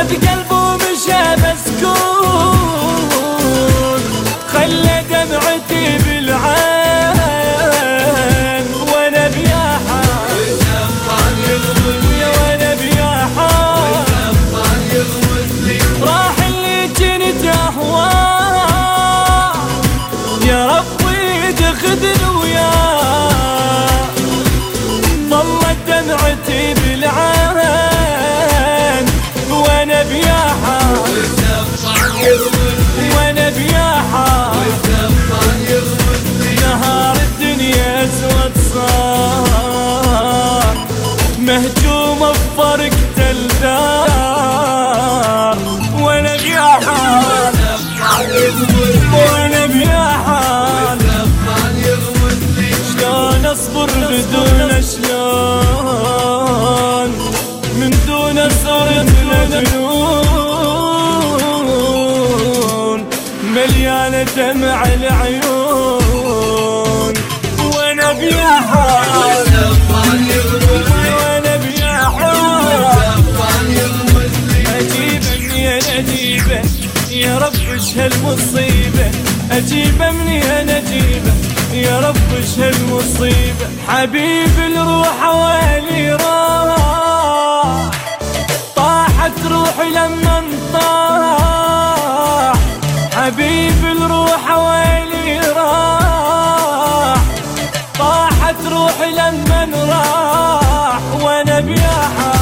خذ قلبه مشى مسكون، خلى دمعتي بالعين وانا بياحة وانا بياحة. راح اللي كنت اهواه، يا ربي تاخذني وياه. ظلت دمعتي بالعين وانا بياحة وانا بياحة. نهار الدنيا اسود صار، مهجومة بفرقة الدار وانا بياحة وانا بياحة. شلون اصبر بدون شلون، من دون صرت مجنون، مليانة دمع العيون وانا بياحة وانا بياحة. عجيبة يا نجيبة يا رب ايش هالمصيبة، عجيبة مني انا نجيبة يا رب ايش هالمصيبة. حبيب الروح ويلي راح، طاحت روحي لما انطاح. حبيب الروح ويلي راح، طاحت روحي لما راح وانا بياحة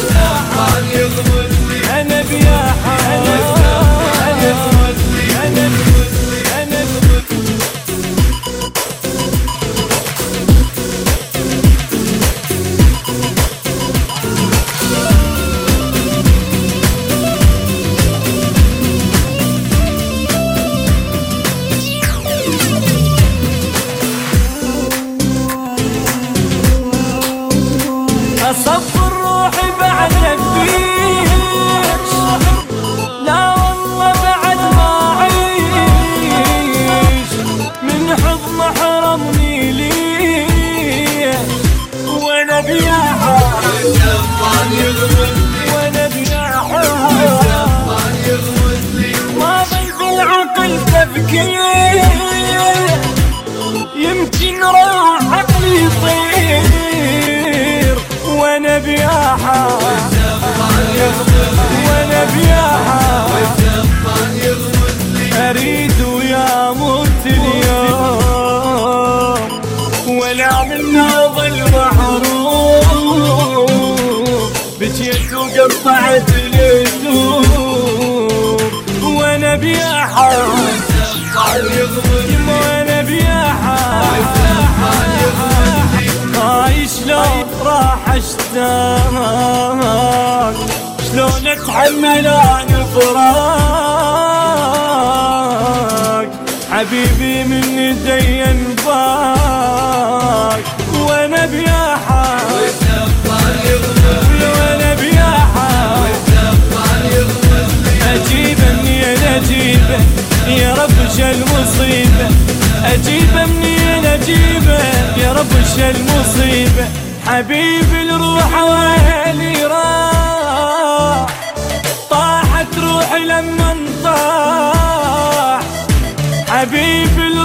انا بياحة انا أصفر روحي بعد الديش، لا والله بعد ما أعيش، من حضن حرمني ليش وأنا بياحة وأنا بياحة. ما بل بالعقل تفكير، يمكن راح عقلي يطير وانا بياحة وانا بياحة. اريد ويا موت اليوم، ولا منا ظل محروم، بجيت وقطعت الهدوم وانا بياحة وانا بياحة. هاي شلون راح اشتاق، شلون اتحمل انا الفراق. حبيبي من يدي انفاق وانا بياحة وانا بياحة. اجيبه مني انا اجيبه يا رب ايش المصيبة، اجيبه مني انا اجيبه يا رب ايش المصيبة. حبيب الروح ويلي راح، طاحت روحي لما انطاح. حبيب